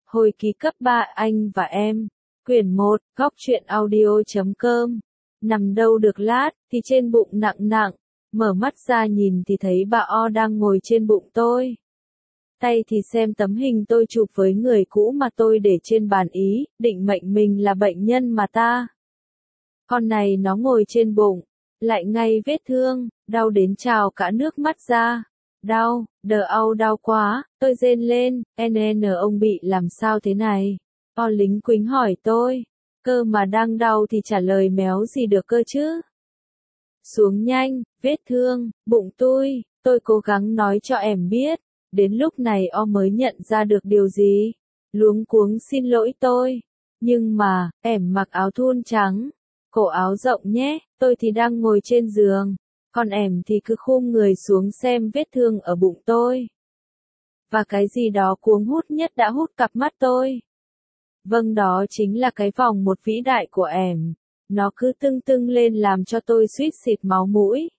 Hồi ký cấp 3 anh và em. Quyển 1, góc truyện audio.com. Nằm đâu được lát, thì trên bụng nặng nặng. Mở mắt ra nhìn thì thấy bà O đang ngồi trên bụng tôi. Tay thì xem tấm hình tôi chụp với người cũ mà tôi để trên bàn ý, định mệnh mình là bệnh nhân mà ta. Con này nó ngồi trên bụng, lại ngay vết thương, đau đến trào cả nước mắt ra. Đau, đau quá, tôi rên lên, ông bị làm sao thế này? O lính quính hỏi tôi, cơ mà đang đau thì trả lời méo gì được cơ chứ? Xuống nhanh, vết thương, bụng tôi cố gắng nói cho em biết, đến lúc này O mới nhận ra được điều gì. Luống cuống xin lỗi tôi, nhưng mà, em mặc áo thun trắng, cổ áo rộng nhé, tôi thì đang ngồi trên giường. Còn em thì cứ khum người xuống xem vết thương ở bụng tôi. Và cái gì đó cuống hút nhất đã hút cặp mắt tôi. Vâng, đó chính là cái vòng một vĩ đại của em. Nó cứ tưng tưng lên làm cho tôi suýt xịt máu mũi.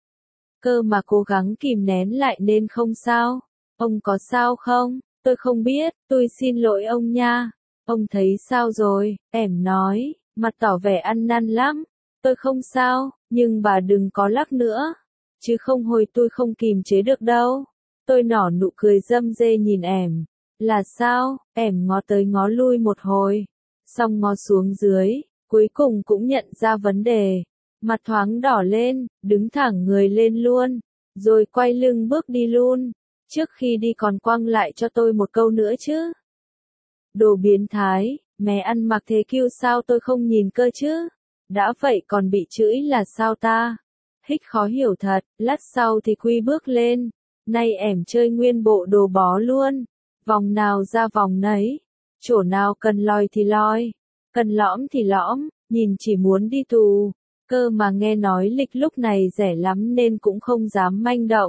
Cơ mà cố gắng kìm nén lại nên không sao. Ông có sao không? Tôi không biết, tôi xin lỗi ông nha. Ông thấy sao rồi? Em nói, mặt tỏ vẻ ăn năn lắm. Tôi không sao, nhưng bà đừng có lắc nữa. Chứ không hồi tôi không kìm chế được đâu. Tôi nở nụ cười râm rê nhìn em. Là sao? Em ngó tới ngó lui một hồi. Xong ngó xuống dưới, cuối cùng cũng nhận ra vấn đề. Mặt thoáng đỏ lên, đứng thẳng người lên luôn. Rồi quay lưng bước đi luôn. Trước khi đi còn quăng lại cho tôi một câu nữa chứ. Đồ biến thái, mẹ ăn mặc thế kêu sao tôi không nhìn cơ chứ? Đã vậy còn bị chửi là sao ta? Hích khó hiểu thật, lát sau thì Quy bước lên. Nay em chơi nguyên bộ đồ bó luôn. Vòng nào ra vòng nấy. Chỗ nào cần lòi thì lòi. Cần lõm thì lõm, nhìn chỉ muốn đi tù. Cơ mà nghe nói lịch lúc này rẻ lắm nên cũng không dám manh động.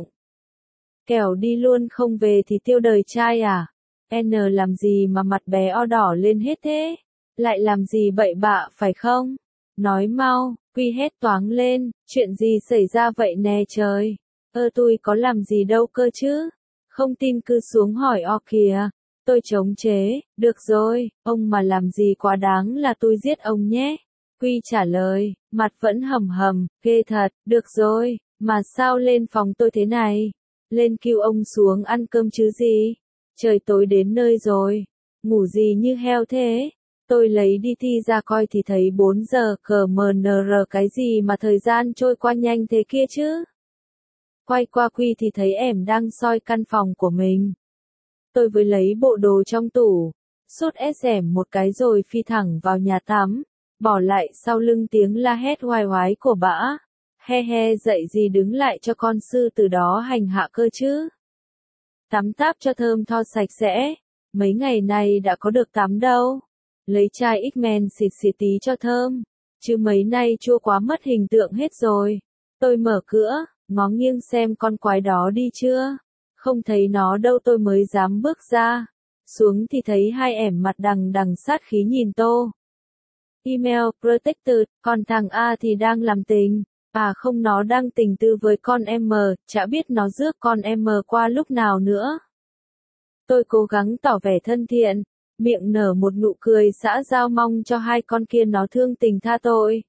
Kẻo đi luôn không về thì tiêu đời trai à? N làm gì mà mặt bé O đỏ lên hết thế? Lại làm gì bậy bạ phải không? Nói mau, Quy hét toáng lên, chuyện gì xảy ra vậy nè trời? Tôi có làm gì đâu cơ chứ? Không tin cứ xuống hỏi O kìa. Tôi chống chế, được rồi, ông mà làm gì quá đáng là tôi giết ông nhé. Quy trả lời, mặt vẫn hầm hầm, ghê thật, được rồi, mà sao lên phòng tôi thế này? Lên kêu ông xuống ăn cơm chứ gì? Trời tối đến nơi rồi, ngủ gì như heo thế? Tôi lấy đi thi ra coi thì thấy 4 giờ CMNR cái gì mà thời gian trôi qua nhanh thế kia chứ? Quay qua Quy thì thấy em đang soi căn phòng của mình. Tôi với lấy bộ đồ trong tủ, sốt SM một cái rồi phi thẳng vào nhà tắm, bỏ lại sau lưng tiếng la hét oai oái của bã. He dậy gì đứng lại cho con sư từ đó hành hạ cơ chứ. Tắm táp cho thơm tho sạch sẽ, mấy ngày này đã có được tắm đâu. Lấy chai X-Men xịt tí cho thơm, chứ mấy nay chua quá mất hình tượng hết rồi. Tôi mở cửa, ngó nghiêng xem con quái đó đi chưa. Không thấy nó đâu tôi mới dám bước ra. Xuống thì thấy hai ẻm mặt đằng sát khí nhìn tô. Email protected, còn thằng A thì đang làm tình. À không, nó đang tình tư với con M, chả biết nó rước con M qua lúc nào nữa. Tôi cố gắng tỏ vẻ thân thiện, miệng nở một nụ cười xã giao mong cho hai con kia nó thương tình tha tôi.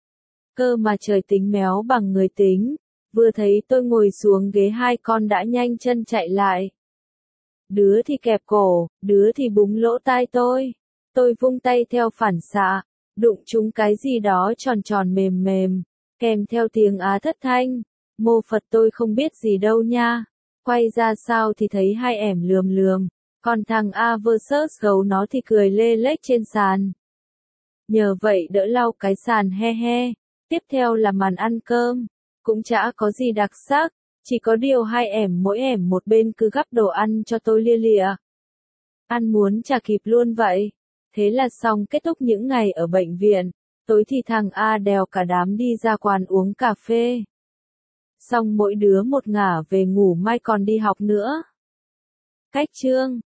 Cơ mà trời tính méo bằng người tính, vừa thấy tôi ngồi xuống ghế hai con đã nhanh chân chạy lại. Đứa thì kẹp cổ, đứa thì búng lỗ tai tôi. Tôi vung tay theo phản xạ, đụng trúng cái gì đó tròn tròn mềm mềm, kèm theo tiếng á thất thanh. Mô Phật tôi không biết gì đâu nha. Quay ra sao thì thấy hai ẻm lườm, còn thằng A versus gấu nó thì cười lê lếch trên sàn. Nhờ vậy đỡ lau cái sàn he. Tiếp theo là màn ăn cơm, cũng chả có gì đặc sắc, chỉ có điều hai ẻm mỗi ẻm một bên cứ gắp đồ ăn cho tôi lia lịa. Ăn muốn chả kịp luôn vậy. Thế là xong kết thúc những ngày ở bệnh viện. Tối thì thằng A đèo cả đám đi ra quán uống cà phê. Xong mỗi đứa một ngả về ngủ, mai còn đi học nữa. Cách chương